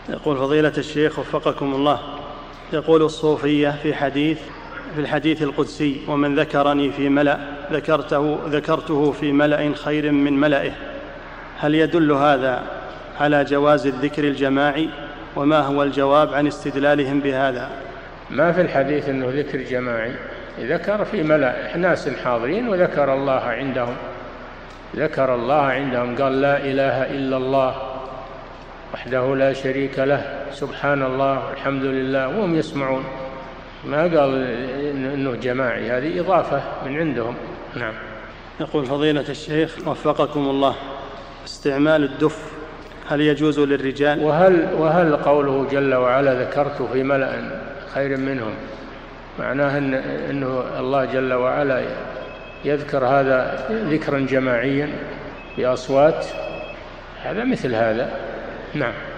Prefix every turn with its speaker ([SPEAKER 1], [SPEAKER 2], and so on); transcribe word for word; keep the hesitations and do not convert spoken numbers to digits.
[SPEAKER 1] يقول فضيلة الشيخ وفقكم الله، يقول الصوفية في حديث في الحديث القدسي: ومن ذكرني في ملأ ذكرته, ذكرته في ملأ خير من ملئه. هل يدل هذا على جواز الذكر الجماعي؟ وما هو الجواب عن استدلالهم بهذا؟
[SPEAKER 2] ما في الحديث أنه ذكر جماعي، ذكر في ملأ ناس حاضرين وذكر الله عندهم، ذكر الله عندهم، قال لا إله إلا الله وحده لا شريك له سبحان الله والحمد لله وهم يسمعون، ما قال إنه جماعي، هذه إضافة من عندهم. نعم.
[SPEAKER 1] يقول فضيلة الشيخ وفقكم الله، استعمال الدف هل يجوز للرجال؟
[SPEAKER 2] وهل, وهل قوله جل وعلا ذكرت في ملأ خير منهم معناه إن إنه الله جل وعلا يذكر هذا ذكرا جماعيا بأصوات؟ هذا مثل هذا. نعم.